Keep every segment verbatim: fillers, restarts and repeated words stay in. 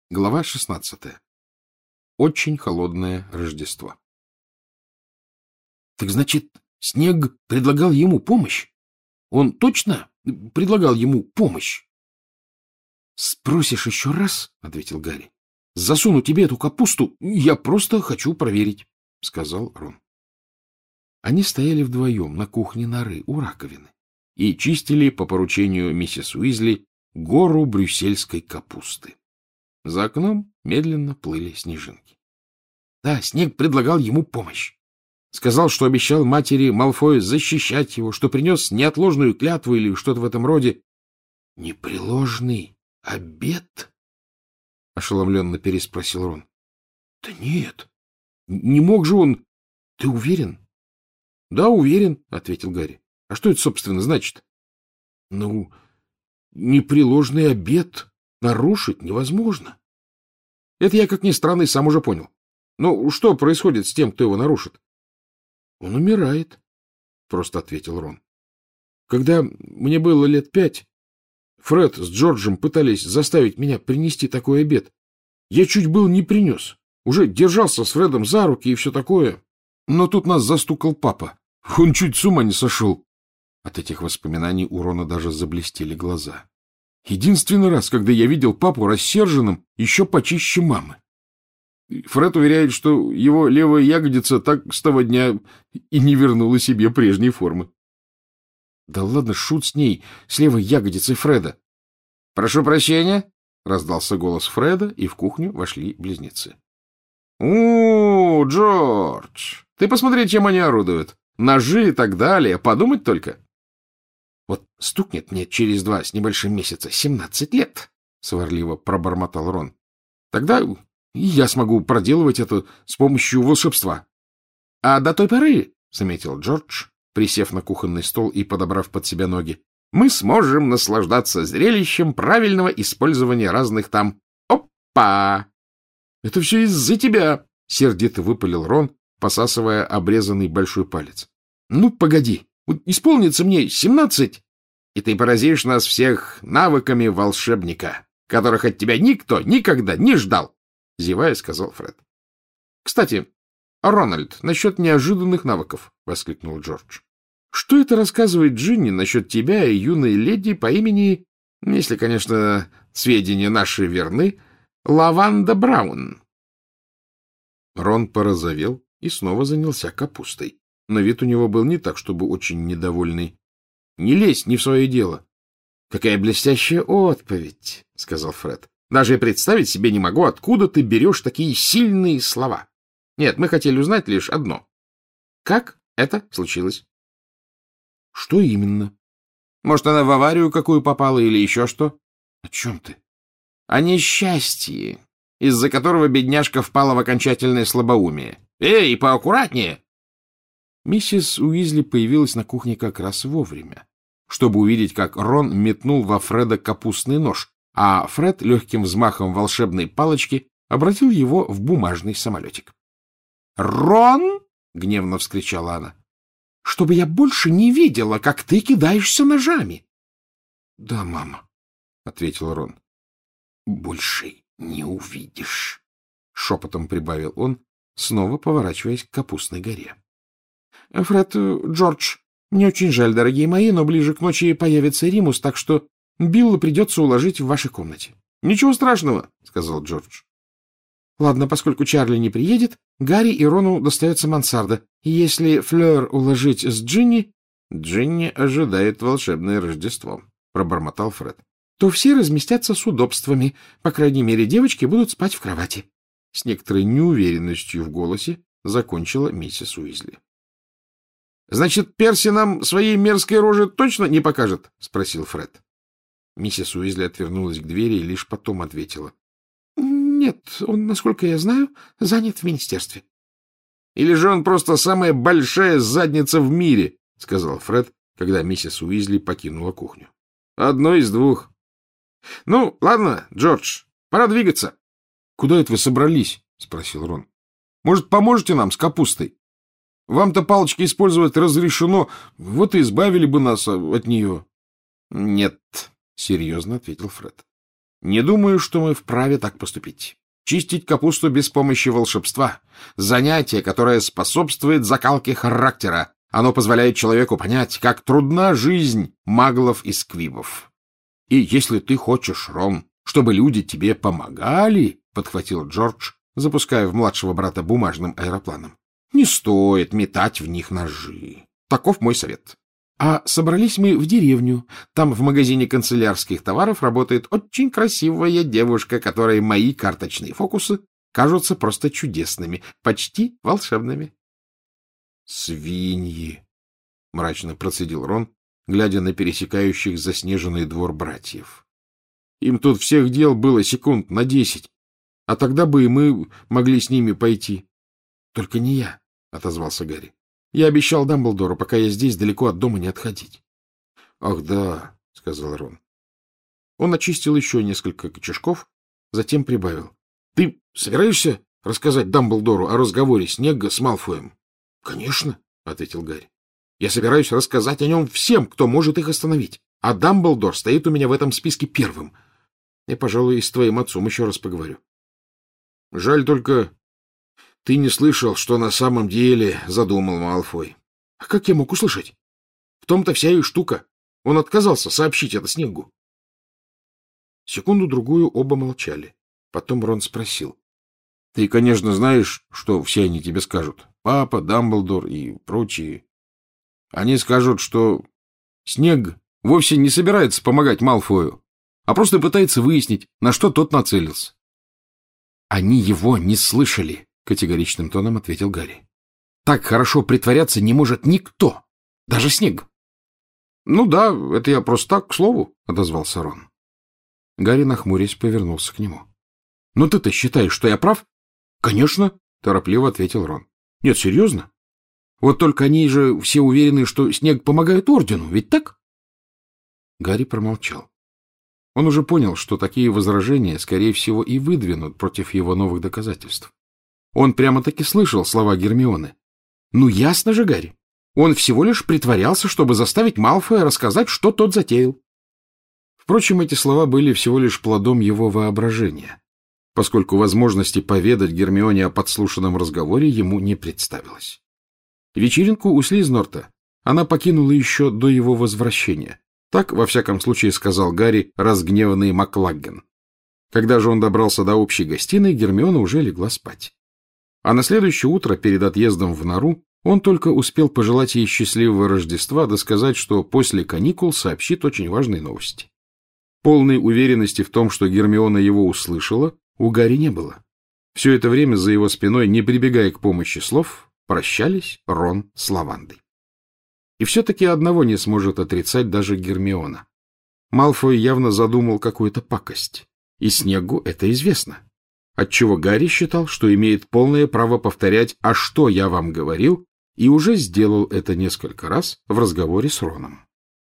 Глава шестнадцатая. Очень холодное Рождество. Так значит, Снег предлагал ему помощь? Он точно предлагал ему помощь? Спросишь еще раз, — ответил Гарри. — Засуну тебе эту капусту, я просто хочу проверить, — сказал Рон. Они стояли вдвоем на кухне норы у раковины и чистили по поручению миссис Уизли гору брюссельской капусты. За окном медленно плыли снежинки. Да, Снег предлагал ему помощь. Сказал, что обещал матери Малфоя защищать его, что принес неотложную клятву или что-то в этом роде. — Непреложный обет? — ошеломленно переспросил Рон. — Да нет, не мог же он... Ты уверен? — Да, уверен, — ответил Гарри. — А что это, собственно, значит? — Ну, непреложный обет нарушить невозможно. Это я, как ни странно, и сам уже понял. Но что происходит с тем, кто его нарушит? — Он умирает, — просто ответил Рон. Когда мне было лет пять, Фред с Джорджем пытались заставить меня принести такой обет. Я чуть был не принес. Уже держался с Фредом за руки и все такое. Но тут нас застукал папа. Он чуть с ума не сошел. От этих воспоминаний у Рона даже заблестели глаза. Единственный раз, когда я видел папу рассерженным, еще почище мамы. Фред уверяет, что его левая ягодица так с того дня и не вернула себе прежней формы. Да ладно, шут с ней, с левой ягодицей Фреда. — Прошу прощения, — раздался голос Фреда, и в кухню вошли близнецы. — У, Джордж, ты посмотри, чем они орудуют. Ножи и так далее, подумать только. Вот стукнет мне через два с небольшим месяца семнадцать лет, — сварливо пробормотал Рон. — Тогда и я смогу проделывать это с помощью волшебства. — А до той поры, — заметил Джордж, присев на кухонный стол и подобрав под себя ноги, — мы сможем наслаждаться зрелищем правильного использования разных там... Опа! — Это все из-за тебя, — сердито выпалил Рон, посасывая обрезанный большой палец. — Ну, погоди. Вот исполнится мне семнадцать, и ты поразишь нас всех навыками волшебника, которых от тебя никто никогда не ждал, — зевая сказал Фред. — Кстати, Рональд, насчет неожиданных навыков, — воскликнул Джордж. — Что это рассказывает Джинни насчет тебя и юной леди по имени, если, конечно, сведения наши верны, Лаванда Браун? Рон порозовел и снова занялся капустой. Но вид у него был не так, чтобы очень недовольный. — Не лезь не в свое дело. — Какая блестящая отповедь, — сказал Фред. — Даже и представить себе не могу, откуда ты берешь такие сильные слова. Нет, мы хотели узнать лишь одно. Как это случилось? — Что именно? Может, она в аварию какую попала или еще что? — О чем ты? — О несчастье, из-за которого бедняжка впала в окончательное слабоумие. Эй, поаккуратнее! Миссис Уизли появилась на кухне как раз вовремя, чтобы увидеть, как Рон метнул во Фреда капустный нож, а Фред легким взмахом волшебной палочки обратил его в бумажный самолетик. «Рон!» — гневно вскричала она. «Чтобы я больше не видела, как ты кидаешься ножами!» «Да, мама», — ответил Рон. «Больше не увидишь», — шепотом прибавил он, снова поворачиваясь к капустной горе. — Фред, Джордж, мне очень жаль, дорогие мои, но ближе к ночи появится Римус, так что Билла придется уложить в вашей комнате. — Ничего страшного, — сказал Джордж. — Ладно, поскольку Чарли не приедет, Гарри и Рону достается мансарда, и если Флёр уложить с Джинни... — Джинни ожидает волшебное Рождество, — пробормотал Фред. — То все разместятся с удобствами, по крайней мере, девочки будут спать в кровати. С некоторой неуверенностью в голосе закончила миссис Уизли. — Значит, Перси нам своей мерзкой рожи точно не покажет? — спросил Фред. Миссис Уизли отвернулась к двери и лишь потом ответила. — Нет, он, насколько я знаю, занят в министерстве. — Или же он просто самая большая задница в мире, — сказал Фред, когда миссис Уизли покинула кухню. — Одно из двух. — Ну, ладно, Джордж, пора двигаться. — Куда это вы собрались? — спросил Рон. — Может, поможете нам с капустой? Вам-то палочки использовать разрешено, вот и избавили бы нас от нее. — Нет, — серьезно ответил Фред. Не думаю, что мы вправе так поступить. Чистить капусту без помощи волшебства — занятие, которое способствует закалке характера. Оно позволяет человеку понять, как трудна жизнь маглов и сквибов. И если ты хочешь, Рон, чтобы люди тебе помогали, — подхватил Джордж, запуская в младшего брата бумажным аэропланом, — не стоит метать в них ножи. Таков мой совет. А собрались мы в деревню. Там в магазине канцелярских товаров работает очень красивая девушка, которой мои карточные фокусы кажутся просто чудесными, почти волшебными. — Свиньи! — мрачно процедил Рон, глядя на пересекающих заснеженный двор братьев. Им тут всех дел было секунд на десять, а тогда бы и мы могли с ними пойти. — Только не я, — отозвался Гарри. Я обещал Дамблдору, пока я здесь, далеко от дома не отходить. — Ах, да, — сказал Рон. Он очистил еще несколько кочешков, затем прибавил. — Ты собираешься рассказать Дамблдору о разговоре Снегга с Малфоем? — Конечно, — ответил Гарри. — Я собираюсь рассказать о нем всем, кто может их остановить. А Дамблдор стоит у меня в этом списке первым. Я, пожалуй, и с твоим отцом еще раз поговорю. Жаль только... Ты не слышал, что на самом деле задумал Малфой. — А как я мог услышать? В том-то вся и штука. Он отказался сообщить это Снеггу. Секунду-другую оба молчали. Потом Рон спросил. — Ты, конечно, знаешь, что все они тебе скажут. Папа, Дамблдор и прочие. Они скажут, что Снегг вовсе не собирается помогать Малфою, а просто пытается выяснить, на что тот нацелился. — Они его не слышали, — категоричным тоном ответил Гарри. — Так хорошо притворяться не может никто, даже Снегг. — Ну да, это я просто так, к слову, — отозвался Рон. Гарри, нахмурясь, повернулся к нему. — Ну ты-то считаешь, что я прав? — Конечно, — торопливо ответил Рон. — Нет, серьезно? Вот только они же все уверены, что Снегг помогает Ордену, ведь так? Гарри промолчал. Он уже понял, что такие возражения, скорее всего, и выдвинут против его новых доказательств. Он прямо-таки слышал слова Гермионы. Ну, ясно же, Гарри. Он всего лишь притворялся, чтобы заставить Малфоя рассказать, что тот затеял. Впрочем, эти слова были всего лишь плодом его воображения, поскольку возможности поведать Гермионе о подслушанном разговоре ему не представилось. Вечеринку у Слизнорта она покинула еще до его возвращения. Так, во всяком случае, сказал Гарри разгневанный Маклагген. Когда же он добрался до общей гостиной, Гермиона уже легла спать. А на следующее утро, перед отъездом в нору, он только успел пожелать ей счастливого Рождества да сказать, что после каникул сообщит очень важные новости. Полной уверенности в том, что Гермиона его услышала, у Гарри не было. Все это время за его спиной, не прибегая к помощи слов, прощались Рон с Лавандой. И все-таки одного не сможет отрицать даже Гермиона. Малфой явно задумал какую-то пакость, и Снеггу это известно. Отчего Гарри считал, что имеет полное право повторять «а что я вам говорил», и уже сделал это несколько раз в разговоре с Роном.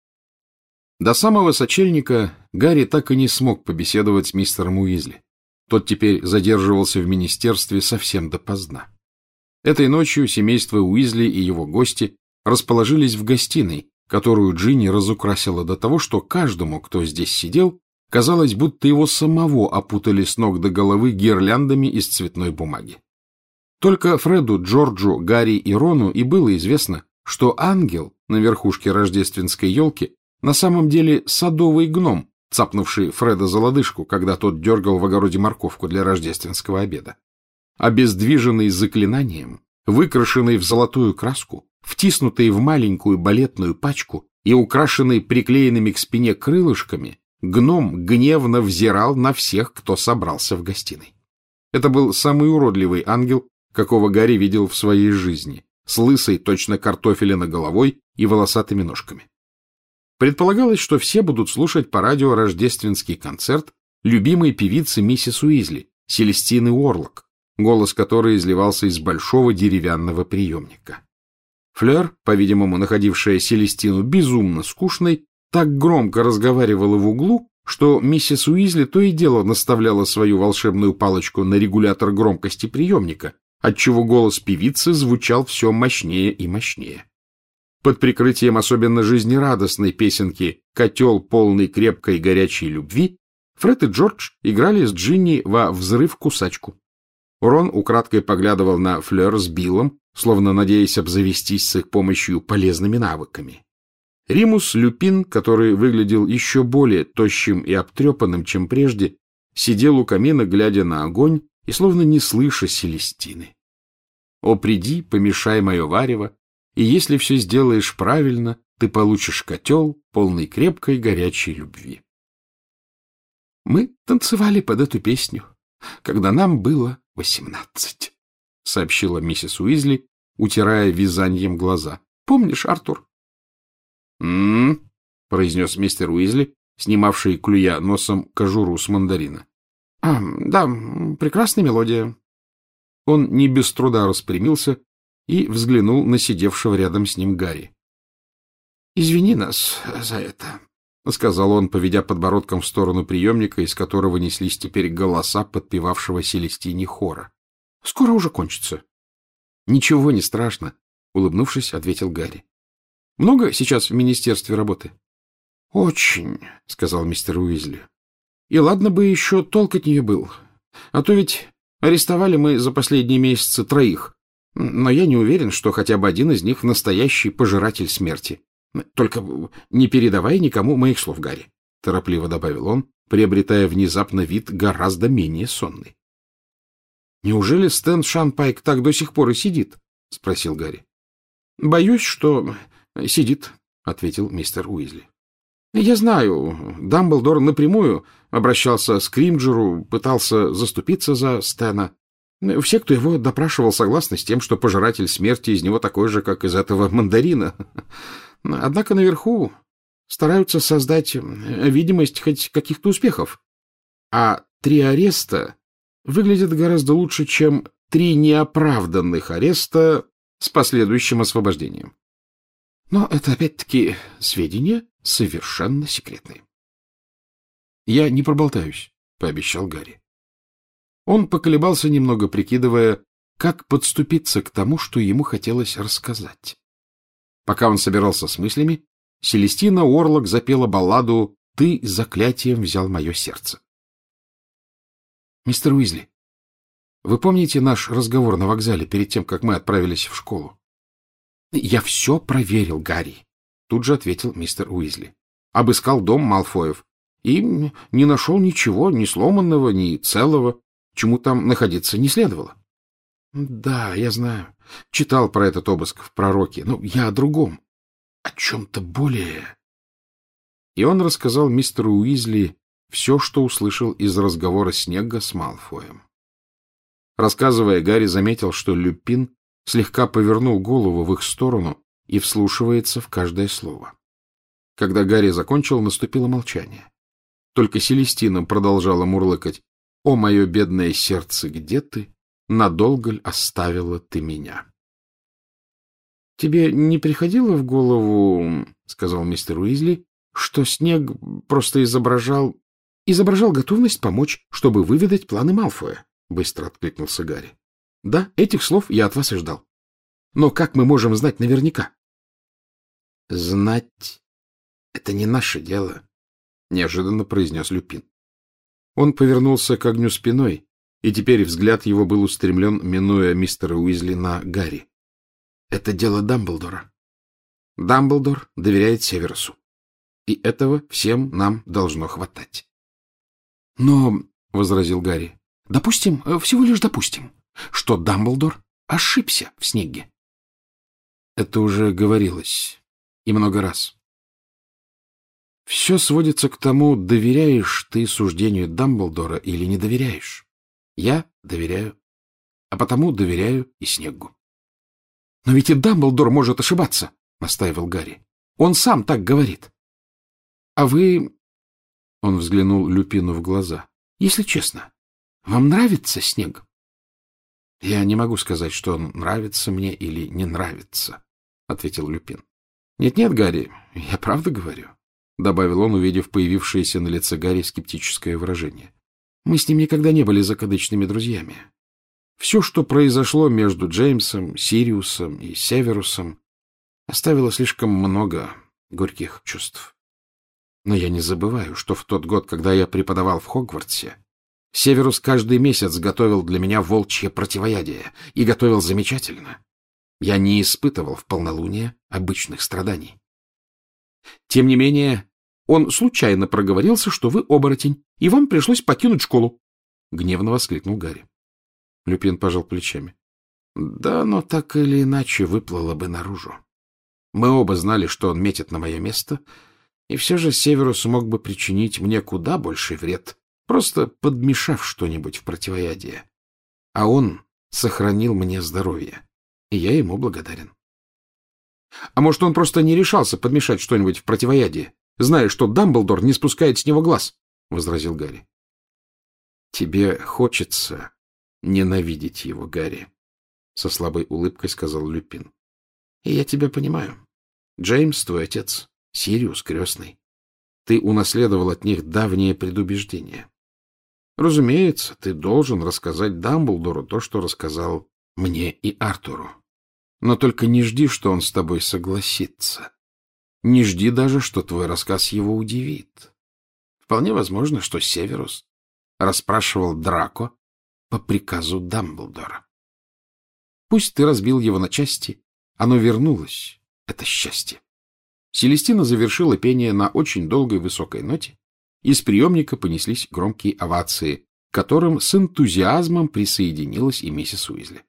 До самого сочельника Гарри так и не смог побеседовать с мистером Уизли. Тот теперь задерживался в министерстве совсем допоздна. Этой ночью семейство Уизли и его гости расположились в гостиной, которую Джинни разукрасила до того, что каждому, кто здесь сидел, казалось, будто его самого опутали с ног до головы гирляндами из цветной бумаги. Только Фреду, Джорджу, Гарри и Рону и было известно, что ангел на верхушке рождественской елки на самом деле садовый гном, цапнувший Фреда за лодыжку, когда тот дергал в огороде морковку для рождественского обеда. Обездвиженный заклинанием, выкрашенный в золотую краску, втиснутый в маленькую балетную пачку и украшенный приклеенными к спине крылышками, гном гневно взирал на всех, кто собрался в гостиной. Это был самый уродливый ангел, какого Гарри видел в своей жизни, с лысой точно картофелина головой и волосатыми ножками. Предполагалось, что все будут слушать по радио рождественский концерт любимой певицы миссис Уизли, Селестины Уорлок, голос которой изливался из большого деревянного приемника. Флёр, по-видимому, находившая Селестину безумно скучной, так громко разговаривала в углу, что миссис Уизли то и дело наставляла свою волшебную палочку на регулятор громкости приемника, отчего голос певицы звучал все мощнее и мощнее. Под прикрытием особенно жизнерадостной песенки «Котел, полный крепкой горячей любви» Фред и Джордж играли с Джинни во взрыв-кусачку. Рон украдкой поглядывал на Флёр с Биллом, словно надеясь обзавестись с их помощью полезными навыками. Римус Люпин, который выглядел еще более тощим и обтрепанным, чем прежде, сидел у камина, глядя на огонь и словно не слыша Селестины. «О, приди, помешай мое варево, и если все сделаешь правильно, ты получишь котел, полный крепкой горячей любви». «Мы танцевали под эту песню, когда нам было восемнадцать», — сообщила миссис Уизли, утирая вязаньем глаза. «Помнишь, Артур?» «М-м-м», произнес мистер Уизли, снимавший, клюя носом, кожуру с мандарина. — А, да, прекрасная мелодия. Он не без труда распрямился и взглянул на сидевшего рядом с ним Гарри. — Извини нас за это, — сказал он, поведя подбородком в сторону приемника, из которого неслись теперь голоса подпевавшего Селестине хора. — Скоро уже кончится. — Ничего не страшно, — улыбнувшись, ответил Гарри. — Много сейчас в министерстве работы? — Очень, — сказал мистер Уизли. — И ладно бы еще толк от нее был. А то ведь арестовали мы за последние месяцы троих. Но я не уверен, что хотя бы один из них настоящий пожиратель смерти. Только не передавай никому моих слов, Гарри, — торопливо добавил он, приобретая внезапно вид гораздо менее сонный. — Неужели Стэн Шанпайк так до сих пор и сидит? — спросил Гарри. — Боюсь, что сидит, — ответил мистер Уизли. — Я знаю, Дамблдор напрямую обращался к Скримджеру, пытался заступиться за Стэна. Все, кто его допрашивал, согласны с тем, что пожиратель смерти из него такой же, как из этого мандарина. Однако наверху стараются создать видимость хоть каких-то успехов. А три ареста выглядят гораздо лучше, чем три неоправданных ареста с последующим освобождением. Но это, опять-таки, сведения совершенно секретные. — Я не проболтаюсь, — пообещал Гарри. Он поколебался немного, прикидывая, как подступиться к тому, что ему хотелось рассказать. Пока он собирался с мыслями, Селестина Уорлок запела балладу «Ты заклятием взял мое сердце». — Мистер Уизли, вы помните наш разговор на вокзале перед тем, как мы отправились в школу? — Я все проверил, Гарри, — тут же ответил мистер Уизли. — Обыскал дом Малфоев и не нашел ничего, ни сломанного, ни целого, чему там находиться не следовало. — Да, я знаю. Читал про этот обыск в «Пророке», но я о другом, о чем-то более... И он рассказал мистеру Уизли все, что услышал из разговора Снегга с Малфоем. Рассказывая, Гарри заметил, что Люпин слегка повернул голову в их сторону и вслушивается в каждое слово. Когда Гарри закончил, наступило молчание. Только Селестина продолжала мурлыкать: «О, мое бедное сердце, где ты? Надолго ль оставила ты меня?» — Тебе не приходило в голову, — сказал мистер Уизли, — что Снег просто изображал... изображал готовность помочь, чтобы выведать планы Малфоя? — быстро откликнулся Гарри. — Да, этих слов я от вас и ждал. Но как мы можем знать наверняка? — Знать — это не наше дело, — неожиданно произнес Люпин. Он повернулся к огню спиной, и теперь взгляд его был устремлен, минуя мистера Уизли, на Гарри. Это дело Дамблдора. Дамблдор доверяет Северусу. И этого всем нам должно хватать. — Но, — возразил Гарри, — допустим, всего лишь допустим, что Дамблдор ошибся в Снегге. Это уже говорилось. И много раз. Все сводится к тому, доверяешь ты суждению Дамблдора или не доверяешь. Я доверяю, а потому доверяю и Снеггу. — Но ведь и Дамблдор может ошибаться, — настаивал Гарри. — Он сам так говорит. — А вы... — он взглянул Люпину в глаза. — Если честно, вам нравится Снег? — Я не могу сказать, что он нравится мне или не нравится, — ответил Люпин. Нет, — Нет-нет, Гарри, я правда говорю, — добавил он, увидев появившееся на лице Гарри скептическое выражение. — Мы с ним никогда не были закадычными друзьями. Все, что произошло между Джеймсом, Сириусом и Северусом, оставило слишком много горьких чувств. Но я не забываю, что в тот год, когда я преподавал в Хогвартсе, Северус каждый месяц готовил для меня волчье противоядие, и готовил замечательно. Я не испытывал в полнолуние обычных страданий. Тем не менее, он случайно проговорился, что вы оборотень, и вам пришлось покинуть школу, — гневно воскликнул Гарри. Люпин пожал плечами. Да, но так или иначе выплыло бы наружу. Мы оба знали, что он метит на мое место, и все же Северус мог бы причинить мне куда больший вред, просто подмешав что-нибудь в противоядие. А он сохранил мне здоровье, и я ему благодарен. А может, он просто не решался подмешать что-нибудь в противоядие, зная, что Дамблдор не спускает с него глаз, — возразил Гарри. — Тебе хочется ненавидеть его, Гарри, — со слабой улыбкой сказал Люпин. — И я тебя понимаю. Джеймс, твой отец, Сириус крестный. Ты унаследовал от них давние предубеждения. Разумеется, ты должен рассказать Дамблдору то, что рассказал мне и Артуру. Но только не жди, что он с тобой согласится. Не жди даже, что твой рассказ его удивит. Вполне возможно, что Северус расспрашивал Драко по приказу Дамблдора. Пусть ты разбил его на части, оно вернулось, это счастье. Селестина завершила пение на очень долгой высокой ноте, из приемника понеслись громкие овации, к которым с энтузиазмом присоединилась и миссис Уизли.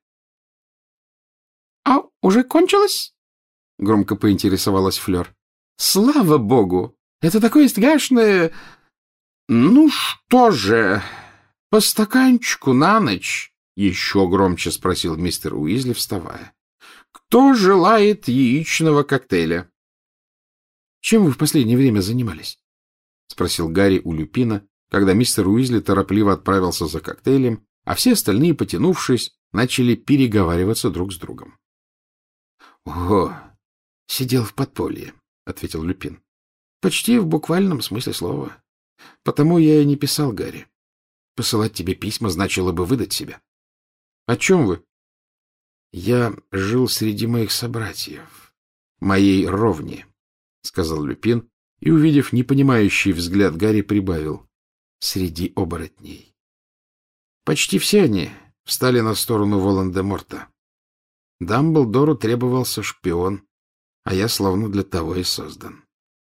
— А уже кончилось? — громко поинтересовалась Флёр. — Слава богу! Это такое страшное... — Ну что же, по стаканчику на ночь? — еще громче спросил мистер Уизли, вставая. — Кто желает яичного коктейля? — Чем вы в последнее время занимались? — спросил Гарри у Люпина, когда мистер Уизли торопливо отправился за коктейлем, а все остальные, потянувшись, начали переговариваться друг с другом. — Ого, сидел в подполье, — ответил Люпин. — Почти в буквальном смысле слова. Потому я и не писал Гарри. Посылать тебе письма значило бы выдать себя. — О чем вы? — Я жил среди моих собратьев, моей ровни, — сказал Люпин, и, увидев непонимающий взгляд Гарри, прибавил: — среди оборотней. Почти все они встали на сторону Волан-де-Морта. Дамблдору требовался шпион, а я словно для того и создан.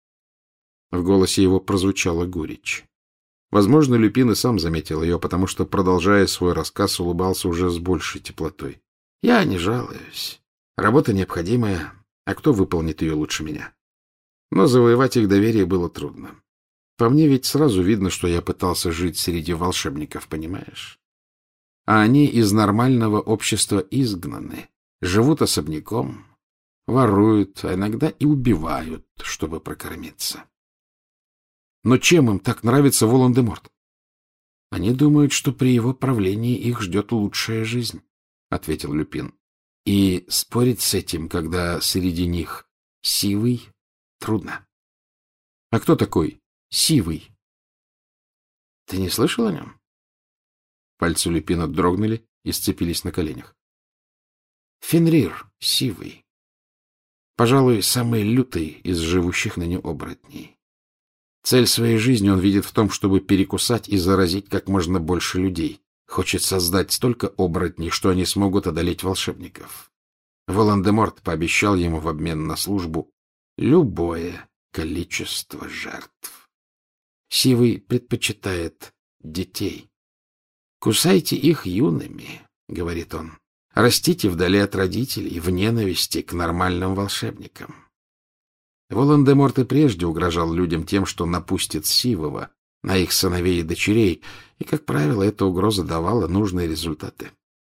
В голосе его прозвучала горечь. Возможно, Люпин и сам заметил ее, потому что, продолжая свой рассказ, улыбался уже с большей теплотой. Я не жалуюсь. Работа необходимая, а кто выполнит ее лучше меня? Но завоевать их доверие было трудно. По мне ведь сразу видно, что я пытался жить среди волшебников, понимаешь? А они из нормального общества изгнаны, живут особняком, воруют, а иногда и убивают, чтобы прокормиться. Но чем им так нравится Волан-де-Морт? Они думают, что при его правлении их ждет лучшая жизнь, — ответил Люпин. И спорить с этим, когда среди них Сивый, трудно. А кто такой Сивый? Ты не слышал о нем? Пальцы Люпина дрогнули и сцепились на коленях. Фенрир Сивый. Пожалуй, самый лютый из живущих ныне оборотней. Цель своей жизни он видит в том, чтобы перекусать и заразить как можно больше людей. Хочет создать столько оборотней, что они смогут одолеть волшебников. Волан-де-Морт пообещал ему в обмен на службу любое количество жертв. Сивый предпочитает детей. «Кусайте их юными», — говорит он. «Растите вдали от родителей, в ненависти к нормальным волшебникам». Волан-де-Морт и прежде угрожал людям тем, что напустит Сивого на их сыновей и дочерей, и, как правило, эта угроза давала нужные результаты.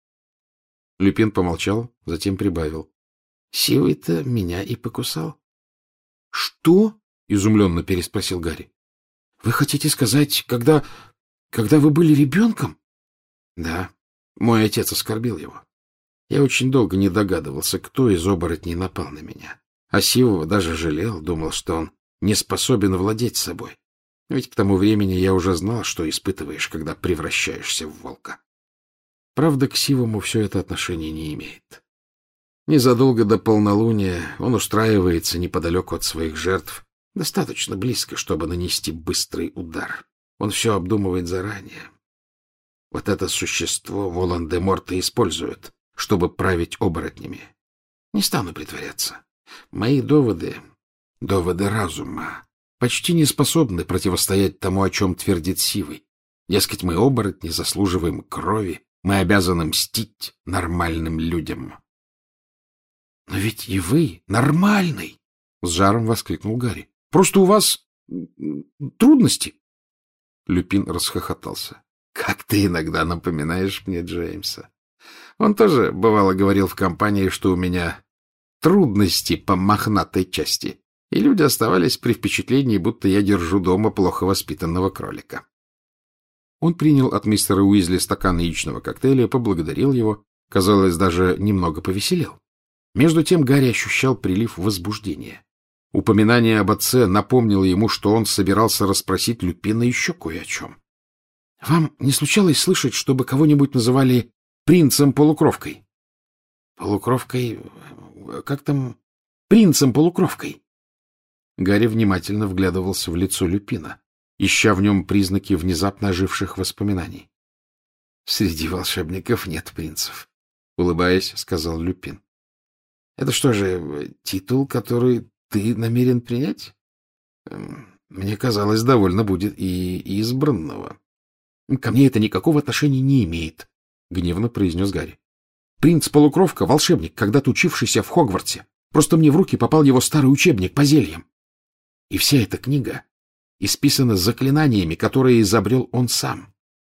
Люпин помолчал, затем прибавил. — Сивый-то меня и покусал. — Что? — изумленно переспросил Гарри. — Вы хотите сказать, когда... когда вы были ребенком? — Да, мой отец оскорбил его. Я очень долго не догадывался, кто из оборотней напал на меня. А Сивого даже жалел, думал, что он не способен владеть собой. Ведь к тому времени я уже знал, что испытываешь, когда превращаешься в волка. Правда, к Сивому все это отношение не имеет. Незадолго до полнолуния он устраивается неподалеку от своих жертв Достаточно близко, чтобы нанести быстрый удар. Он все обдумывает заранее. Вот это существо Волан-де-Морта использует, чтобы править оборотнями. Не стану притворяться. Мои доводы, доводы разума, почти не способны противостоять тому, о чем твердит Сивый. Дескать, мы, оборотни, заслуживаем крови, мы обязаны мстить нормальным людям. — Но ведь и вы нормальный! — с жаром воскликнул Гарри. — Просто у вас трудности. Люпин расхохотался. — Как ты иногда напоминаешь мне Джеймса. Он тоже, бывало, говорил в компании, что у меня трудности по мохнатой части, и люди оставались при впечатлении, будто я держу дома плохо воспитанного кролика. Он принял от мистера Уизли стакан яичного коктейля, поблагодарил его, казалось, даже немного повеселел. Между тем Гарри ощущал прилив возбуждения. Упоминание об отце напомнило ему, что он собирался расспросить Люпина еще кое о чем. — Вам не случалось слышать, чтобы кого-нибудь называли принцем-полукровкой? — Полукровкой? Как там? Принцем-полукровкой. Гарри внимательно вглядывался в лицо Люпина, ища в нем признаки внезапно оживших воспоминаний. — Среди волшебников нет принцев, — улыбаясь, сказал Люпин. — Это что же, титул, который ты намерен принять? Мне казалось, довольно будет и избранного. — Ко мне это никакого отношения не имеет, — гневно произнес Гарри. — Принц-полукровка — волшебник, когда-то учившийся в Хогвартсе. Просто мне в руки попал его старый учебник по зельям. И вся эта книга исписана заклинаниями, которые изобрел он сам.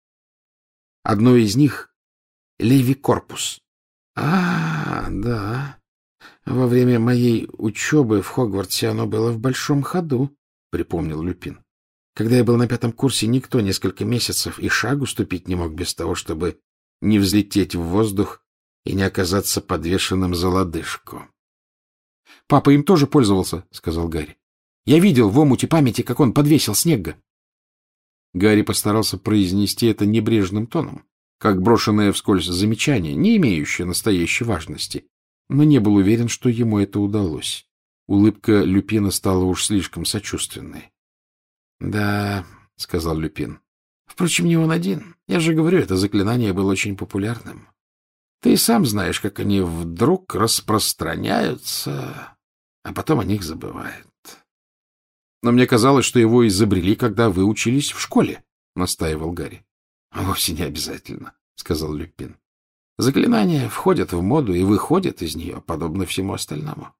Одно из них — Леви-корпус. — А, да. Во время моей учебы в Хогвартсе оно было в большом ходу, — припомнил Люпин. Когда я был на пятом курсе, никто несколько месяцев и шагу ступить не мог без того, чтобы не взлететь в воздух и не оказаться подвешенным за лодыжку. — Папа им тоже пользовался, — сказал Гарри. — Я видел в омуте памяти, как он подвесил Снегга. Гарри постарался произнести это небрежным тоном, как брошенное вскользь замечание, не имеющее настоящей важности, но не был уверен, что ему это удалось. Улыбка Люпина стала уж слишком сочувственной. — Да, — сказал Люпин. — Впрочем, не он один. Я же говорю, это заклинание было очень популярным. Ты и сам знаешь, как они вдруг распространяются, а потом о них забывают. — Но мне казалось, что его изобрели, когда вы учились в школе, — настаивал Гарри. — Вовсе не обязательно, — сказал Люпин. Заклинания входят в моду и выходят из нее, подобно всему остальному.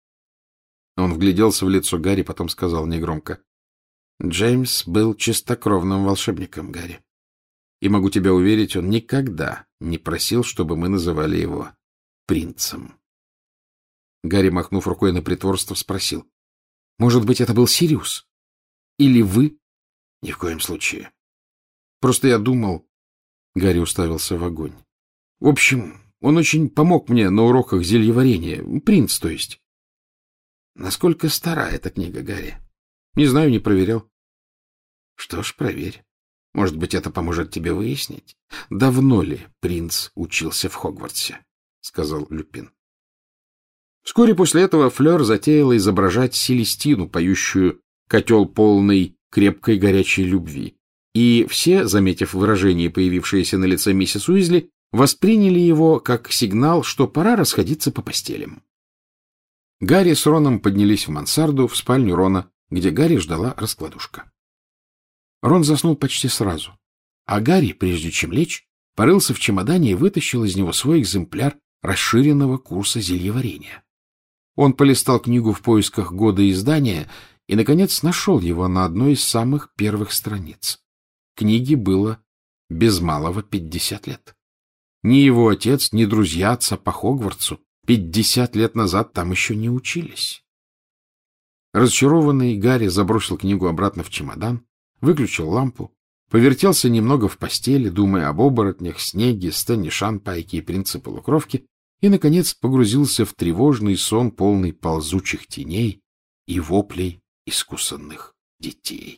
Он вгляделся в лицо Гарри, потом сказал негромко: — Джеймс был чистокровным волшебником, Гарри. И могу тебя уверить, он никогда не просил, чтобы мы называли его принцем. Гарри, махнув рукой на притворство, спросил: — Может быть, это был Сириус? Или вы? — Ни в коем случае. Просто я думал... Гарри уставился в огонь. В общем, он очень помог мне на уроках зельеварения. Принц, то есть. Насколько стара эта книга, Гарри? Не знаю, не проверял. Что ж, проверь. Может быть, это поможет тебе выяснить, давно ли принц учился в Хогвартсе, — сказал Люпин. Вскоре после этого Флёр затеяла изображать Селестину, поющую «Котел полный крепкой горячей любви». И все, заметив выражение, появившееся на лице миссис Уизли, восприняли его как сигнал, что пора расходиться по постелям. Гарри с Роном поднялись в мансарду, в спальню Рона, где Гарри ждала раскладушка. Рон заснул почти сразу, а Гарри, прежде чем лечь, порылся в чемодане и вытащил из него свой экземпляр расширенного курса зельеварения. Он полистал книгу в поисках года издания и, наконец, нашел его на одной из самых первых страниц. Книге было без малого пятьдесят лет. Ни его отец, ни друзья отца по Хогвартсу пятьдесят лет назад там еще не учились. Разочарованный, Гарри забросил книгу обратно в чемодан, выключил лампу, повертелся немного в постели, думая об оборотнях, Снегге, Стэнни Шанпайке и принце-полукровке, и, наконец, погрузился в тревожный сон, полный ползучих теней и воплей искусанных детей.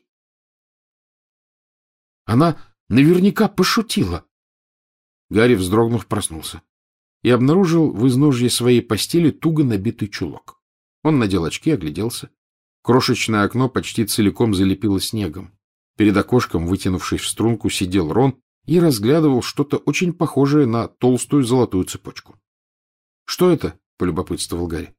Она наверняка пошутила. Гарри, вздрогнув, проснулся и обнаружил в изножье своей постели туго набитый чулок. Он надел очки, огляделся. Крошечное окно почти целиком залепило снегом. Перед окошком, вытянувшись в струнку, сидел Рон и разглядывал что-то очень похожее на толстую золотую цепочку. — Что это? — полюбопытствовал Гарри.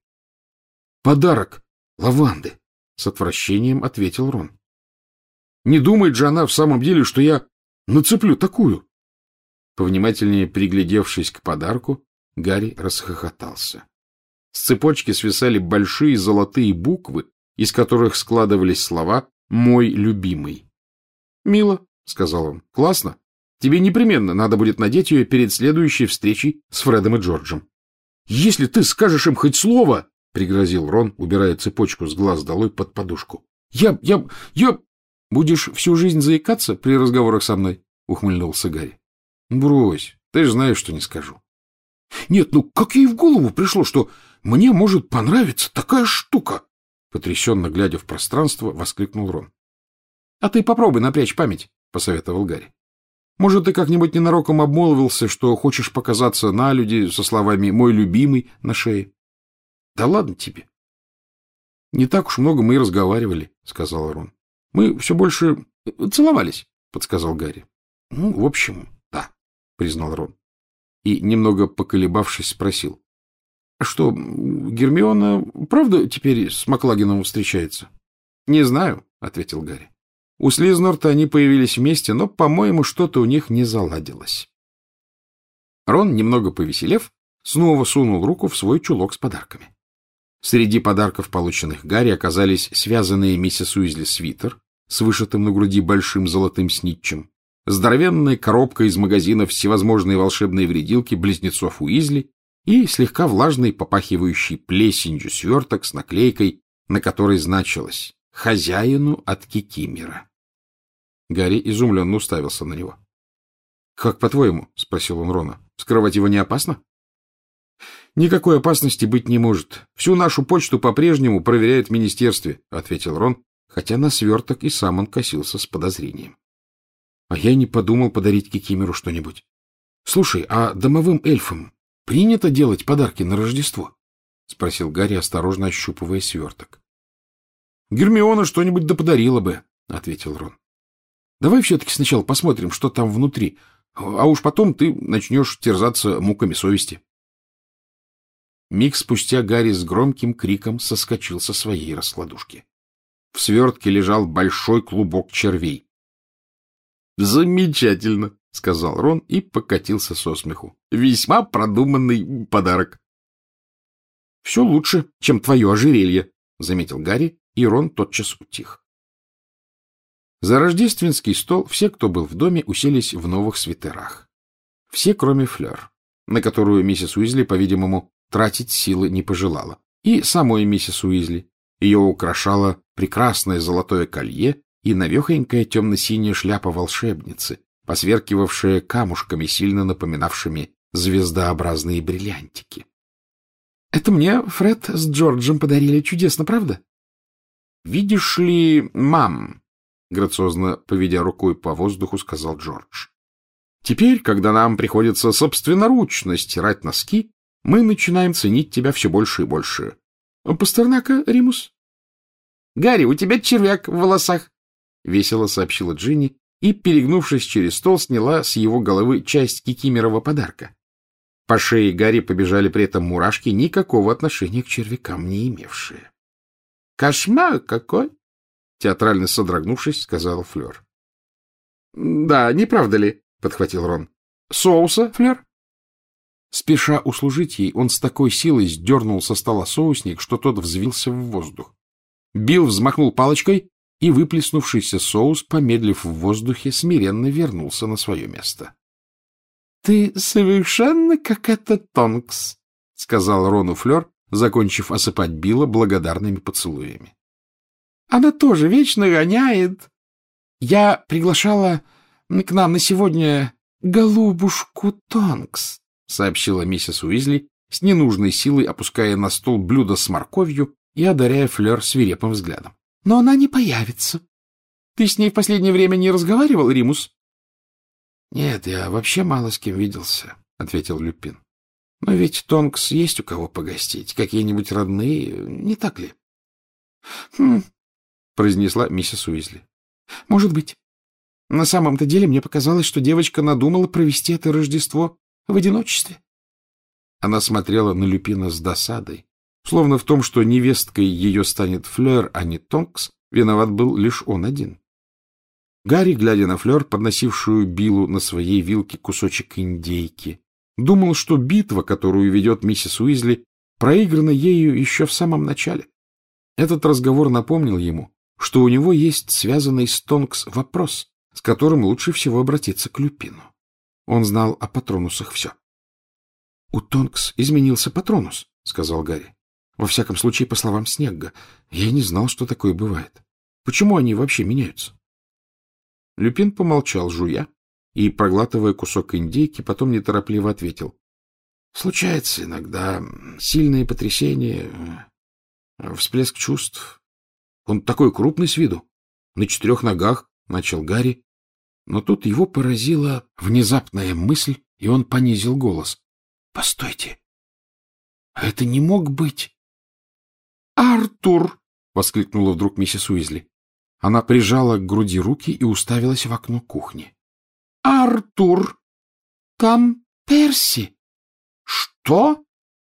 — Подарок лаванды, — с отвращением ответил Рон. — Не думает же она в самом деле, что я нацеплю такую? Повнимательнее приглядевшись к подарку, Гарри расхохотался. С цепочки свисали большие золотые буквы, из которых складывались слова «Мой любимый». — Мило, — сказал он. — Классно. Тебе непременно надо будет надеть ее перед следующей встречей с Фредом и Джорджем. — Если ты скажешь им хоть слово, — пригрозил Рон, убирая цепочку с глаз долой под подушку. — Я, я, я... — Будешь всю жизнь заикаться при разговорах со мной? — ухмыльнулся Гарри. — Брось, ты же знаешь, что не скажу. — Нет, ну как ей в голову пришло, что мне может понравиться такая штука? Потрясенно глядя в пространство, воскликнул Рон. — А ты попробуй напрячь память, — посоветовал Гарри. — Может, ты как-нибудь ненароком обмолвился, что хочешь показаться на люди со словами «мой любимый» на шее? — Да ладно тебе. — Не так уж много мы и разговаривали, — сказал Рон. — Мы все больше целовались, — подсказал Гарри. — Ну, в общем, да, — признал Рон. И, немного поколебавшись, спросил. — Что, Гермиона правда теперь с Маклагином встречается? — Не знаю, — ответил Гарри. У Слизнорта они появились вместе, но, по-моему, что-то у них не заладилось. Рон, немного повеселев, снова сунул руку в свой чулок с подарками. Среди подарков, полученных Гарри, оказались связанные миссис Уизли свитер с вышитым на груди большим золотым снитчем, здоровенная коробка из магазина всевозможные волшебные вредилки близнецов Уизли и слегка влажный, попахивающий плесенью сверток с наклейкой, на которой значилось «Хозяину от Кикимора». Гарри изумленно уставился на него. — Как по-твоему? — спросил он Рона. — Скрывать его не опасно? — Никакой опасности быть не может. Всю нашу почту по-прежнему проверяют в министерстве, — ответил Рон, хотя на сверток и сам он косился с подозрением. — А я не подумал подарить Кикимору что-нибудь. — Слушай, а домовым эльфам принято делать подарки на Рождество? — спросил Гарри, осторожно ощупывая сверток. — Гермиона что-нибудь да подарила бы, — ответил Рон. — Давай все-таки сначала посмотрим, что там внутри, а уж потом ты начнешь терзаться муками совести. Миг спустя Гарри с громким криком соскочил со своей раскладушки. В свертке лежал большой клубок червей. — Замечательно, — сказал Рон и покатился со смеху. — Весьма продуманный подарок. — Все лучше, чем твое ожерелье, — заметил Гарри, и Рон тотчас утих. За рождественский стол все, кто был в доме, уселись в новых свитерах. Все, кроме Флёр, на которую миссис Уизли, по-видимому, тратить силы не пожелала. И самой миссис Уизли. Ее украшало прекрасное золотое колье и навехонькая темно-синяя шляпа волшебницы, посверкивавшая камушками, сильно напоминавшими звездообразные бриллиантики. — Это мне Фред с Джорджем подарили. Чудесно, правда? — Видишь ли, мам, — грациозно поведя рукой по воздуху, сказал Джордж. — Теперь, когда нам приходится собственноручно стирать носки, мы начинаем ценить тебя все больше и больше. Пастернака, Римус? — Гарри, у тебя червяк в волосах, — весело сообщила Джинни и, перегнувшись через стол, сняла с его головы часть Кикиморова подарка. По шее Гарри побежали при этом мурашки, никакого отношения к червякам не имевшие. — Кошмар какой! — театрально содрогнувшись, сказала Флёр. — Да, не правда ли? — подхватил Рон. — Соуса, Флёр? Спеша услужить ей, он с такой силой сдернул со стола соусник, что тот взвился в воздух. Билл взмахнул палочкой, и выплеснувшийся соус, помедлив в воздухе, смиренно вернулся на свое место. — Ты совершенно как этот Тонкс, — сказал Рону Флёр, закончив осыпать Билла благодарными поцелуями. — Она тоже вечно гоняет. Я приглашала к нам на сегодня голубушку Тонкс, — сообщила миссис Уизли, с ненужной силой опуская на стол блюдо с морковью и одаряя Флёр свирепым взглядом. — Но она не появится. Ты с ней в последнее время не разговаривал, Римус? — Нет, я вообще мало с кем виделся, — ответил Люпин. — Но ведь Тонкс есть у кого погостить, какие-нибудь родные, не так ли? — Хм, произнесла миссис Уизли. — Может быть. На самом-то деле мне показалось, что девочка надумала провести это Рождество в одиночестве. Она смотрела на Люпина с досадой, словно в том, что невесткой ее станет Флёр, а не Тонкс, виноват был лишь он один. Гарри, глядя на Флёр, подносившую Биллу на своей вилке кусочек индейки, думал, что битва, которую ведет миссис Уизли, проиграна ею еще в самом начале. Этот разговор напомнил ему, что у него есть связанный с Тонкс вопрос, с которым лучше всего обратиться к Люпину. Он знал о патронусах все. — У Тонкс изменился патронус, — сказал Гарри. — Во всяком случае, по словам Снегга. Я не знал, что такое бывает. Почему они вообще меняются? Люпин помолчал, жуя, и, проглатывая кусок индейки, потом неторопливо ответил. — Случается иногда сильное потрясение, всплеск чувств. Он такой крупный с виду, на четырех ногах, — начал Гарри. Но тут его поразила внезапная мысль, и он понизил голос. — Постойте, а это не мог быть... — Артур! — воскликнула вдруг миссис Уизли. Она прижала к груди руки и уставилась в окно кухни. — Артур! Там Перси! — Что?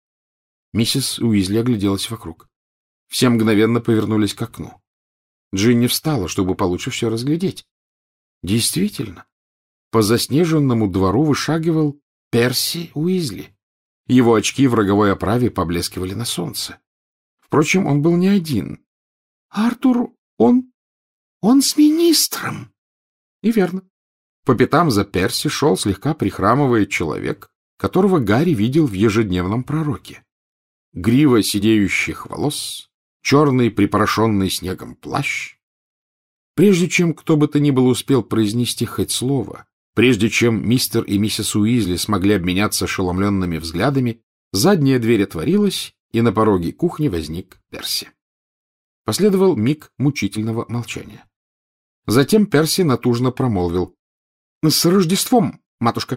Миссис Уизли огляделась вокруг. Все мгновенно повернулись к окну. Джинни встала, чтобы получше все разглядеть. Действительно, по заснеженному двору вышагивал Перси Уизли. Его очки в роговой оправе поблескивали на солнце. Впрочем, он был не один. — Артур, он... он с министром. И верно. По пятам за Перси шел, слегка прихрамывая, человек, которого Гарри видел в ежедневном пророке. Грива сидеющих волос, черный припорошенный снегом плащ. Прежде чем кто бы то ни было успел произнести хоть слово, прежде чем мистер и миссис Уизли смогли обменяться ошеломленными взглядами, задняя дверь отворилась, и на пороге кухни возник Перси. Последовал миг мучительного молчания. Затем Перси натужно промолвил. — С Рождеством, матушка!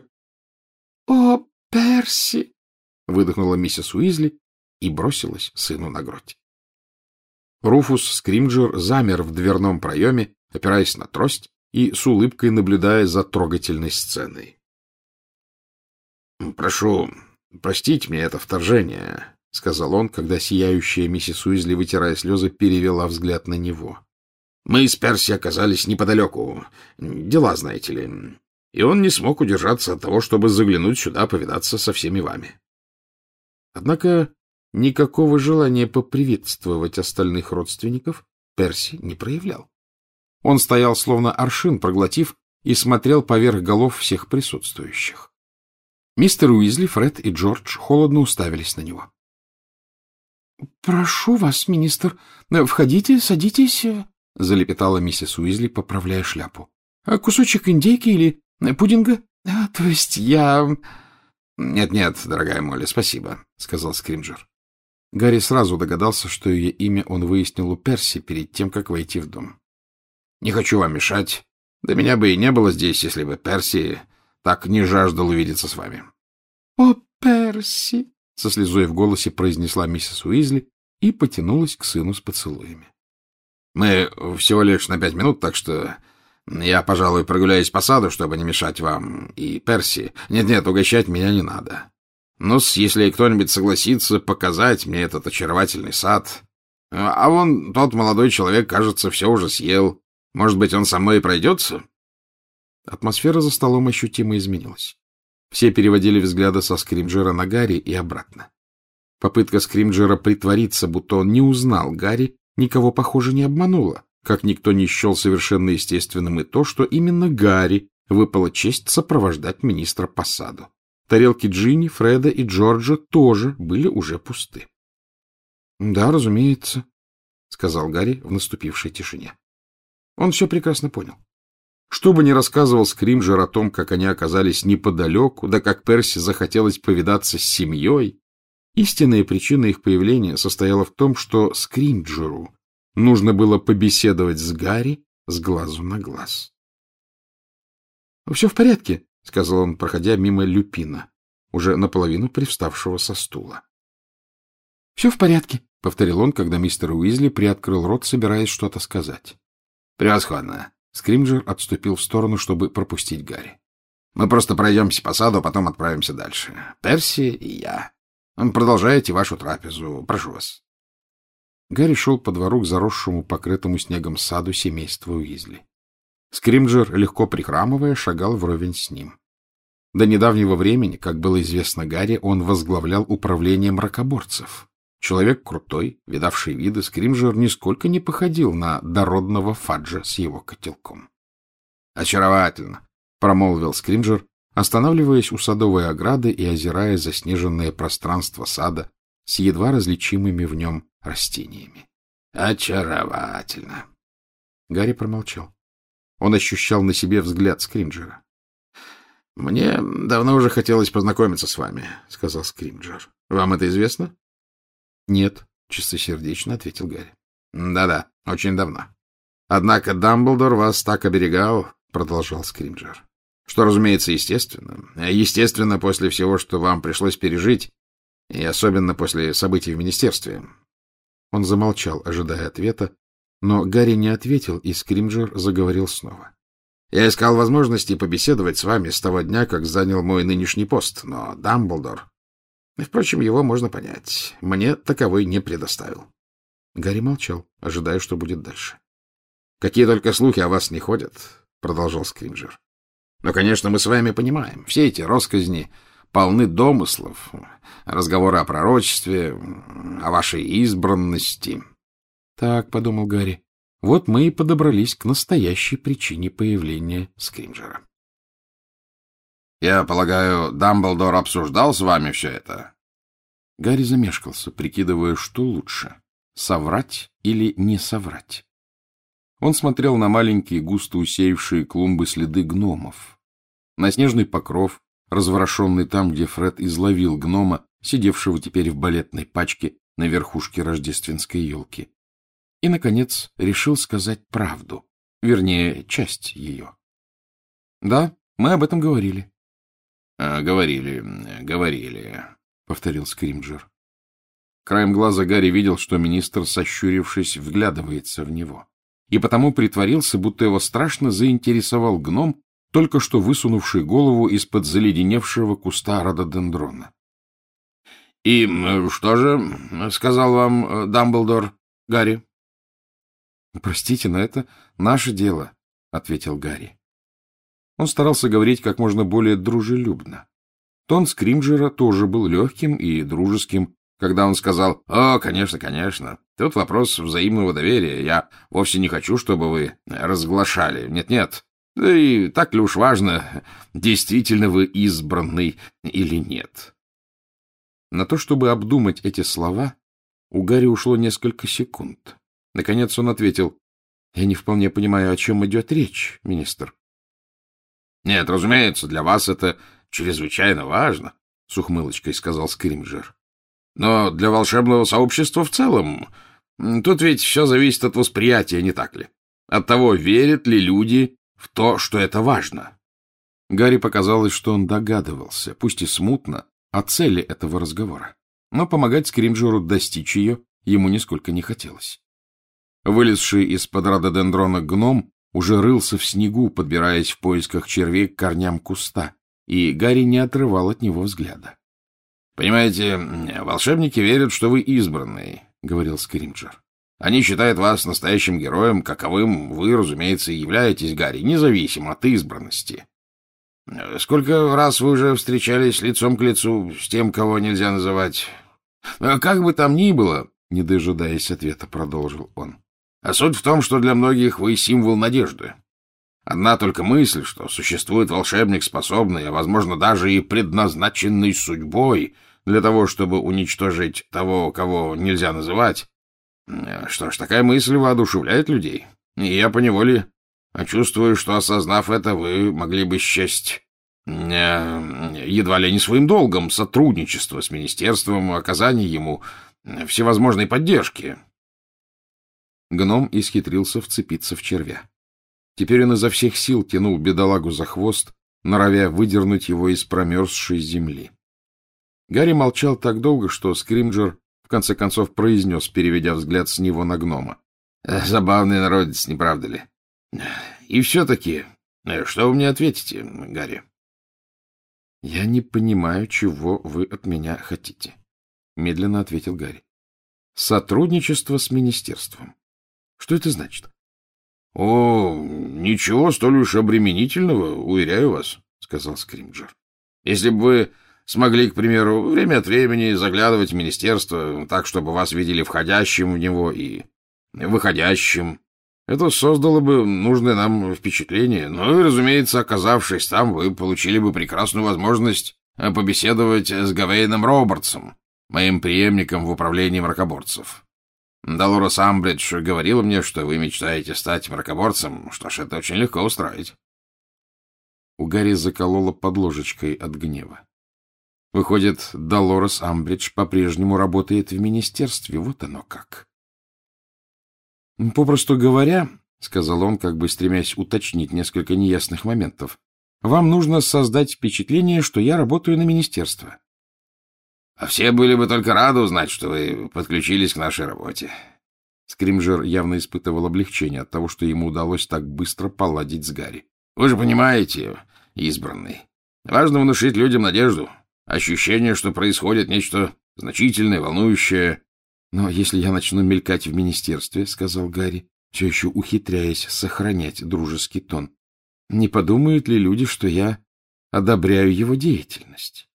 — О, Перси! — выдохнула миссис Уизли и бросилась сыну на грудь. Руфус Скримджер замер в дверном проеме, опираясь на трость и с улыбкой наблюдая за трогательной сценой. — Прошу простить мне это вторжение, — сказал он, когда сияющая миссис Уизли, вытирая слезы, перевела взгляд на него. — Мы с Перси оказались неподалеку. Дела, знаете ли. И он не смог удержаться от того, чтобы заглянуть сюда, повидаться со всеми вами. Однако никакого желания поприветствовать остальных родственников Перси не проявлял. Он стоял, словно аршин проглотив, и смотрел поверх голов всех присутствующих. Мистер Уизли, Фред и Джордж холодно уставились на него. — Прошу вас, министр, входите, садитесь, — залепетала миссис Уизли, поправляя шляпу. — Кусочек индейки или пудинга? А, то есть я... — Нет-нет, дорогая Молли, спасибо, — сказал Скримджер. Гарри сразу догадался, что ее имя он выяснил у Перси перед тем, как войти в дом. — Не хочу вам мешать. Да меня бы и не было здесь, если бы Перси так не жаждал увидеться с вами. — О, Перси! — со слезой в голосе произнесла миссис Уизли и потянулась к сыну с поцелуями. — Мы всего лишь на пять минут, так что я, пожалуй, прогуляюсь по саду, чтобы не мешать вам и Перси. Нет-нет, угощать меня не надо. Ну, если кто-нибудь согласится показать мне этот очаровательный сад... А вон тот молодой человек, кажется, все уже съел. Может быть, он со мной и пройдется? Атмосфера за столом ощутимо изменилась. Все переводили взгляды со Скримджера на Гарри и обратно. Попытка Скримджера притвориться, будто он не узнал Гарри, никого, похоже, не обманула, как никто не счел совершенно естественным и то, что именно Гарри выпала честь сопровождать министра по саду. Тарелки Джинни, Фреда и Джорджа тоже были уже пусты. — Да, разумеется, — сказал Гарри в наступившей тишине. Он все прекрасно понял. Что бы ни рассказывал Скримджер о том, как они оказались неподалеку, да как Перси захотелось повидаться с семьей, истинная причина их появления состояла в том, что Скримджеру нужно было побеседовать с Гарри с глазу на глаз. — Все в порядке, — сказал он, проходя мимо Люпина, уже наполовину привставшего со стула. Все в порядке, — повторил он, когда мистер Уизли приоткрыл рот, собираясь что-то сказать. — Превосходно. Скримджер отступил в сторону, чтобы пропустить Гарри. — Мы просто пройдемся по саду, а потом отправимся дальше. Перси и я. Продолжайте вашу трапезу. Прошу вас. Гарри шел по двору к заросшему, покрытому снегом саду семейства Уизли. Скримджер, легко прихрамывая, шагал вровень с ним. До недавнего времени, как было известно Гарри, он возглавлял управление мракоборцев. Человек крутой, видавший виды, Скримджер нисколько не походил на дородного Фаджа с его котелком. — Очаровательно! — промолвил Скримджер, останавливаясь у садовой ограды и озирая заснеженное пространство сада с едва различимыми в нем растениями. — Очаровательно! Гарри промолчал. Он ощущал на себе взгляд Скримджера. — Мне давно уже хотелось познакомиться с вами, — сказал Скримджер. — Вам это известно? — Нет, — чистосердечно ответил Гарри. Да — Да-да, очень давно. Однако Дамблдор вас так оберегал, — продолжал Скримджер, — что, разумеется, естественно. Естественно, после всего, что вам пришлось пережить, и особенно после событий в министерстве. Он замолчал, ожидая ответа, но Гарри не ответил, и Скримджер заговорил снова. — Я искал возможности побеседовать с вами с того дня, как занял мой нынешний пост, но Дамблдор... Впрочем, его можно понять. Мне таковой не предоставил. Гарри молчал, ожидая, что будет дальше. — Какие только слухи о вас не ходят, — продолжал Скримджер. — Но, конечно, мы с вами понимаем. Все эти россказни полны домыслов, разговоры о пророчестве, о вашей избранности. — Так, — подумал Гарри, — вот мы и подобрались к настоящей причине появления Скримджера. — Я полагаю, Дамблдор обсуждал с вами все это? Гарри замешкался, прикидывая, что лучше — соврать или не соврать. Он смотрел на маленькие, густо усеявшие клумбы следы гномов, на снежный покров, разворошенный там, где Фред изловил гнома, сидевшего теперь в балетной пачке на верхушке рождественской елки. И, наконец, решил сказать правду, вернее, часть ее. — Да, мы об этом говорили. — Говорили, говорили, — повторил Скримджер. Краем глаза Гарри видел, что министр, сощурившись, вглядывается в него, и потому притворился, будто его страшно заинтересовал гном, только что высунувший голову из-под заледеневшего куста рододендрона. — И что же сказал вам Дамблдор, Гарри? — Простите, но это наше дело, — ответил Гарри. Он старался говорить как можно более дружелюбно. Тон Скримджера тоже был легким и дружеским, когда он сказал: «О, конечно, конечно, тут вопрос взаимного доверия. Я вовсе не хочу, чтобы вы разглашали. Нет-нет, да и так ли уж важно, действительно вы избранный или нет». На то, чтобы обдумать эти слова, у Гарри ушло несколько секунд. Наконец он ответил: «Я не вполне понимаю, о чем идет речь, министр». «Нет, разумеется, для вас это чрезвычайно важно», — с ухмылочкой сказал Скримджер. «Но для волшебного сообщества в целом тут ведь все зависит от восприятия, не так ли? От того, верят ли люди в то, что это важно». Гарри показалось, что он догадывался, пусть и смутно, о цели этого разговора, но помогать Скримджеру достичь ее ему нисколько не хотелось. Вылезший из-под рододендрона гном уже рылся в снегу, подбираясь в поисках червей к корням куста, и Гарри не отрывал от него взгляда. — Понимаете, волшебники верят, что вы избранный, — говорил Скримджер. — Они считают вас настоящим героем, каковым вы, разумеется, и являетесь, Гарри, независимо от избранности. Сколько раз вы уже встречались лицом к лицу с тем, кого нельзя называть? Как бы там ни было, — не дожидаясь ответа, продолжил он. А суть в том, что для многих вы символ надежды. Одна только мысль, что существует волшебник, способный, а, возможно, даже и предназначенный судьбой для того, чтобы уничтожить того, кого нельзя называть. Что ж, такая мысль воодушевляет людей. И я поневоле чувствую, что, осознав это, вы могли бы счесть едва ли не своим долгом сотрудничество с министерством, оказание ему всевозможной поддержки. Гном исхитрился вцепиться в червя. Теперь он изо всех сил тянул бедолагу за хвост, норовя выдернуть его из промерзшей земли. Гарри молчал так долго, что Скримджер В конце концов произнес, переведя взгляд с него на гнома. — Забавный народец, не правда ли? И все-таки, что вы мне ответите, Гарри? — Я не понимаю, чего вы от меня хотите, — медленно ответил Гарри. — Сотрудничество с министерством. Что это значит? — О, ничего столь уж обременительного, уверяю вас, — сказал Скримджер. — Если бы вы смогли, к примеру, время от времени заглядывать в министерство так, чтобы вас видели входящим в него и выходящим, это создало бы нужное нам впечатление. Ну и, разумеется, оказавшись там, вы получили бы прекрасную возможность побеседовать с Гавейном Робертсом, моим преемником в управлении мракоборцев. Долорес Амбридж говорила мне, что вы мечтаете стать мракоборцем. Что ж, это очень легко устроить. У Гарри закололо под ложечкой от гнева. Выходит, Долорес Амбридж по-прежнему работает в министерстве. Вот оно как. — Попросту говоря, — сказал он, как бы стремясь уточнить несколько неясных моментов, — вам нужно создать впечатление, что я работаю на министерство. — А все были бы только рады узнать, что вы подключились к нашей работе. Скримджер явно испытывал облегчение от того, что ему удалось так быстро поладить с Гарри. — Вы же понимаете, избранный, важно внушить людям надежду, ощущение, что происходит нечто значительное, волнующее. — Но если я начну мелькать в министерстве, — сказал Гарри, все еще ухитряясь сохранять дружеский тон, — не подумают ли люди, что я одобряю его деятельность?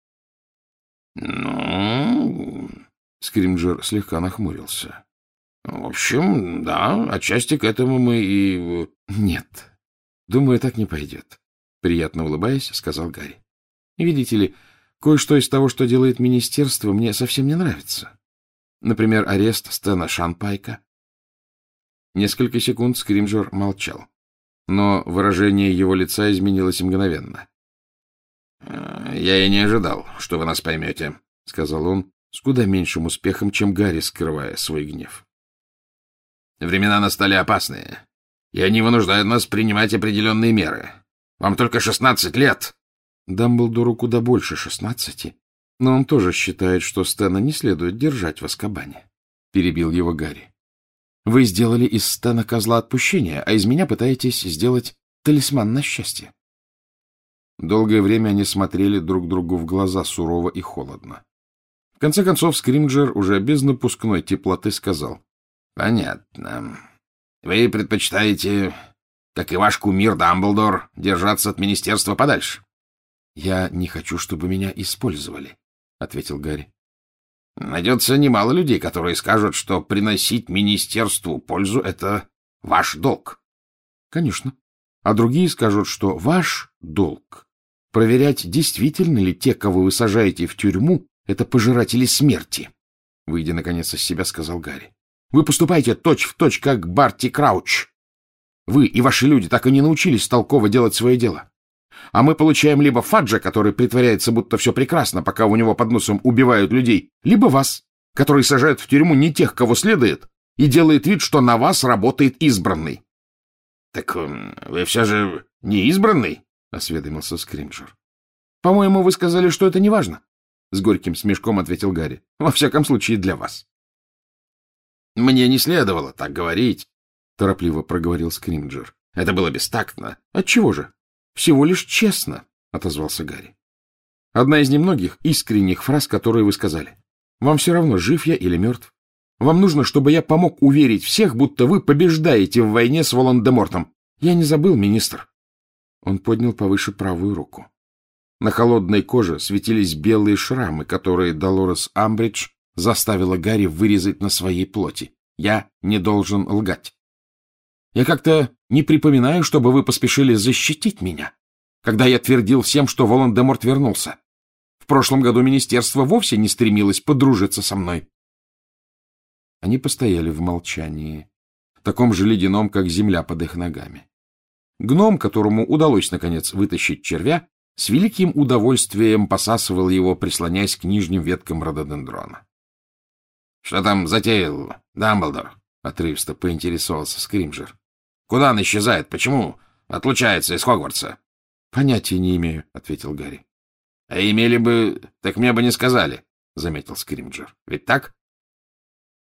— Ну... — Скримджер слегка нахмурился. — В общем, да, отчасти к этому мы и... — Нет, думаю, так не пойдет, — приятно улыбаясь, сказал Гарри. — Видите ли, кое-что из того, что делает министерство, мне совсем не нравится. Например, арест Стэна Шанпайка. Несколько секунд Скримджер молчал, но выражение его лица изменилось мгновенно. — Я и не ожидал, что вы нас поймете, — сказал он с куда меньшим успехом, чем Гарри, скрывая свой гнев. — Времена настали опасные, и они вынуждают нас принимать определенные меры. Вам только шестнадцать лет. Дамблдору куда больше шестнадцати. Но он тоже считает, что Стэна не следует держать в Азкабане, — перебил его Гарри. Вы сделали из Стэна козла отпущения, а из меня пытаетесь сделать талисман на счастье. Долгое время они смотрели друг другу в глаза сурово и холодно. В конце концов Скримджер уже без напускной теплоты сказал. — Понятно. Вы предпочитаете, как и ваш кумир Дамблдор, держаться от министерства подальше? — Я не хочу, чтобы меня использовали, — ответил Гарри. — Найдется немало людей, которые скажут, что приносить министерству пользу — это ваш долг. — Конечно. А другие скажут, что ваш долг — проверять, действительно ли те, кого вы сажаете в тюрьму, это пожиратели смерти. Выйдя, наконец, из себя, сказал Гарри. — Вы поступаете точь-в-точь, как Барти Крауч. Вы и ваши люди так и не научились толково делать свое дело. А мы получаем либо Фаджа, который притворяется, будто все прекрасно, пока у него под носом убивают людей, либо вас, который сажает в тюрьму не тех, кого следует, и делает вид, что на вас работает избранный. — Так вы все же не избранный? — осведомился Скримджер. — По-моему, вы сказали, что это не важно, — с горьким смешком ответил Гарри. — Во всяком случае, для вас. — Мне не следовало так говорить, — торопливо проговорил Скримджер. — Это было бестактно. — Отчего же? Всего лишь честно, — отозвался Гарри. Одна из немногих искренних фраз, которые вы сказали. Вам все равно, жив я или мертв. Вам нужно, чтобы я помог уверить всех, будто вы побеждаете в войне с Волан-де-Мортом. Я не забыл, министр. Он поднял повыше правую руку. На холодной коже светились белые шрамы, которые Долорес Амбридж заставила Гарри вырезать на своей плоти. Я не должен лгать. Я как-то не припоминаю, чтобы вы поспешили защитить меня, когда я твердил всем, что Волан-де-Морт вернулся. В прошлом году министерство вовсе не стремилось подружиться со мной. Они постояли в молчании, таком же ледяном, как земля под их ногами. Гном, которому удалось, наконец, вытащить червя, с великим удовольствием посасывал его, прислоняясь к нижним веткам рододендрона. — Что там затеял Дамблдор? — отрывисто поинтересовался Скримджер. — Куда он исчезает? Почему отлучается из Хогвартса? — Понятия не имею, — ответил Гарри. — А имели бы, так мне бы не сказали, — заметил Скримджер. — Ведь так?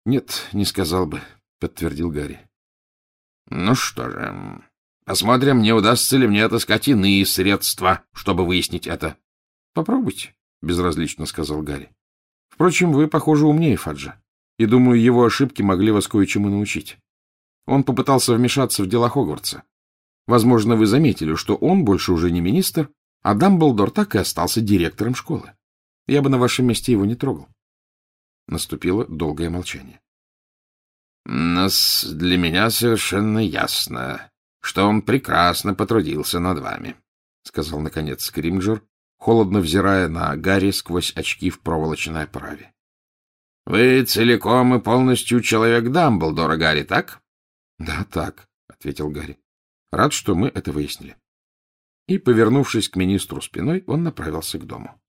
— Нет, не сказал бы, — подтвердил Гарри. — Ну что же, посмотрим, не удастся ли мне отыскать иные средства, чтобы выяснить это. — Попробуйте, — безразлично сказал Гарри. — Впрочем, вы, похоже, умнее Фаджа, и, думаю, его ошибки могли вас кое-чему научить. Он попытался вмешаться в дела Хогвартса. Возможно, вы заметили, что он больше уже не министр, а Дамблдор так и остался директором школы. Я бы на вашем месте его не трогал. Наступило долгое молчание. — Нас для меня совершенно ясно, что он прекрасно потрудился над вами, — сказал, наконец, Скримджер, холодно взирая на Гарри сквозь очки в проволочной оправе. — Вы целиком и полностью человек Дамблдора, Гарри, так? — Да, так, — ответил Гарри. — Рад, что мы это выяснили. И, повернувшись к министру спиной, он направился к дому.